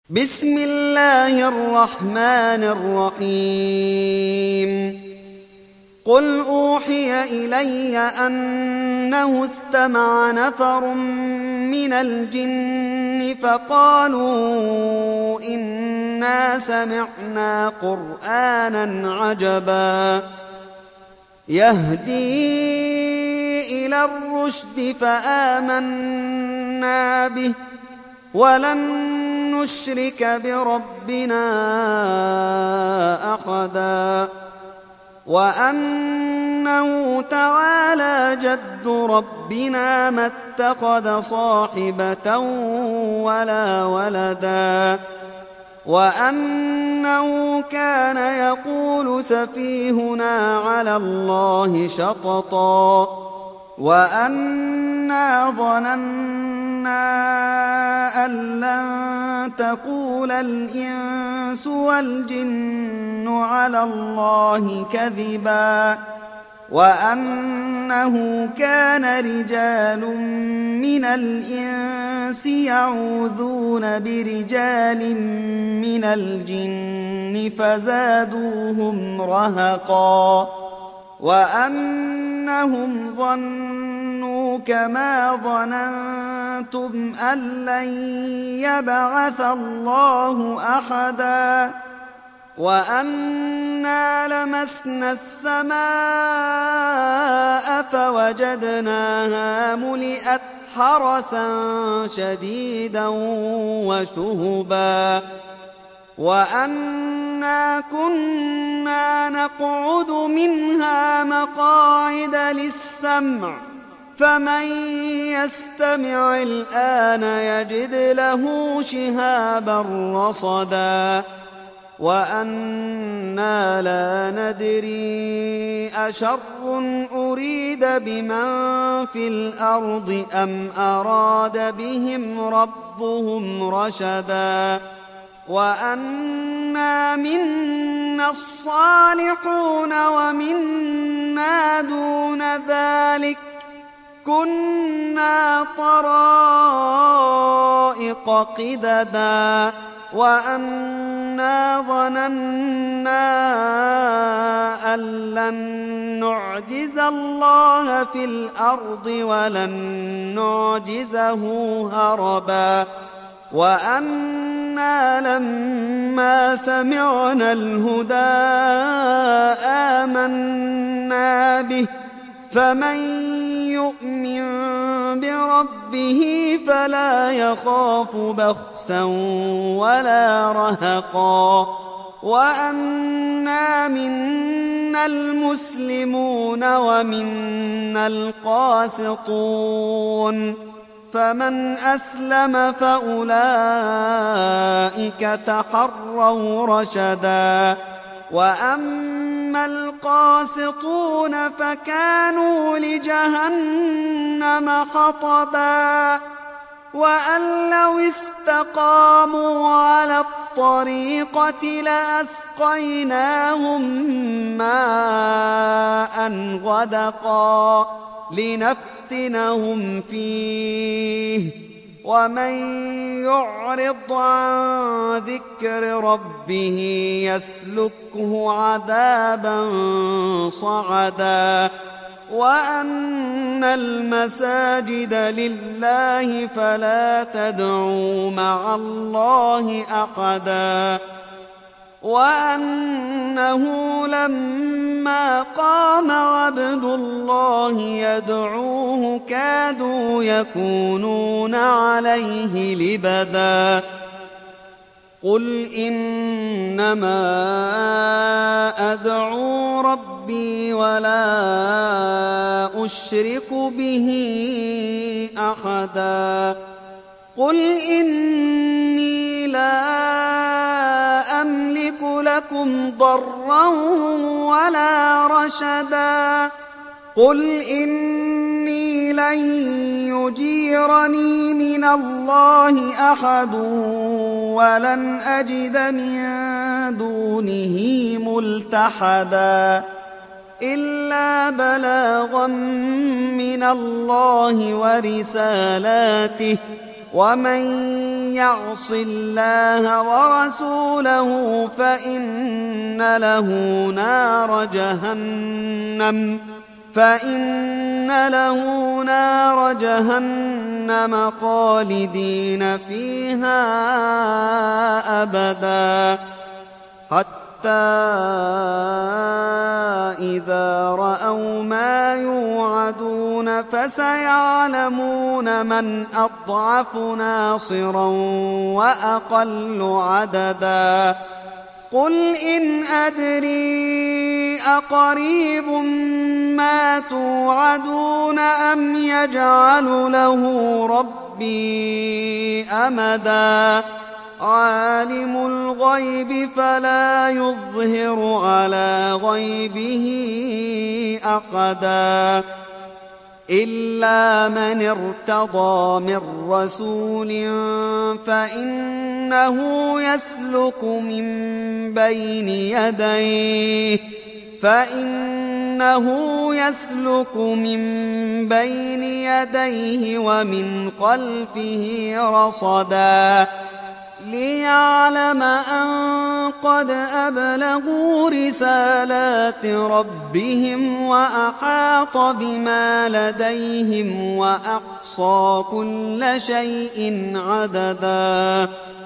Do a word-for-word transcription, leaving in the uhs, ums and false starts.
بسم الله الرحمن الرحيم قل أوحي إلي أنه استمع نفر من الجن فقالوا إنا سمعنا قرآنا عجبا يهدي إلى الرشد فآمنا به ولن نشرك بربنا أحدا وأنه تعالى جد ربنا ما اتخذ صاحبة ولا ولدا وأنه كان يقول سفيهنا على الله شططا وأنا ظننا أن لن تقول الإنس والجن على الله كذبا وأنه كان رجال من الإنس يعوذون برجال من الجن فزادوهم رهقا وأنهم ظنوا كما ظننتم أن لن يبعث الله أحدا وأنا لمسنا السماء فوجدناها ملئت حرسا شديدا وشهبا وأنا كنا نقعد منها مقاعد للسمع فمن يستمع الآن يجد له شهابا رصدا وأنا لا ندري أشر أريد بمن في الأرض أم أراد بهم ربهم رشدا وأنا منا الصالحون ومنا دون ذلك كنا طرائق قددا وأنا ظننا أن لن نعجز الله في الأرض ولن نعجزه هربا وأنا لما سمعنا الهدى آمنا به فمن يؤمن بربه فلا يخاف بخسا ولا رهقا وأنا منا المسلمون ومنا القاسطون فمن أسلم فأولئك تحروا رشدا وأما القاسطون فكانوا لجهنم حطبا وأن لو استقاموا على الطريقة لأسقيناهم ماء غدقا لنفتنهم فيه ومن يعرض عن ذكر ربه يسلكه عذابا صعدا وأن المساجد لله فلا تدعوا مع الله أحدا وأنه لما قام عبد الله يدعوه كادوا يكونون عليه لبدا قل إنما أدعو ربي ولا أشرك به أحدا قل إني لا أملك لكم ضرا ولا رشدا قل إني لن يجيرني من الله أحد ولن أجد من دونه ملتحدا إلا بلاغا من الله ورسالاته ومن يعص الله ورسوله فإن له نار جهنم فإن له نار جهنم خالدين فيها أبدا حتى إذا رأوا ما يوعدون فسيعلمون من أضعف ناصرا وأقل عددا قل إن أدري أقريب ما توعدون أم يجعل له ربي أمدا عالم الغيب فلا يظهر على غيبه أحدا إلا من ارتضى من رسول فإنه يسلك من بين يديه فإنه يسلك من بين يديه ومن خلفه رصدا ليعلم أن قد أبلغوا رسالات ربهم وأحاط بما لديهم وأحصى كل شيء عددا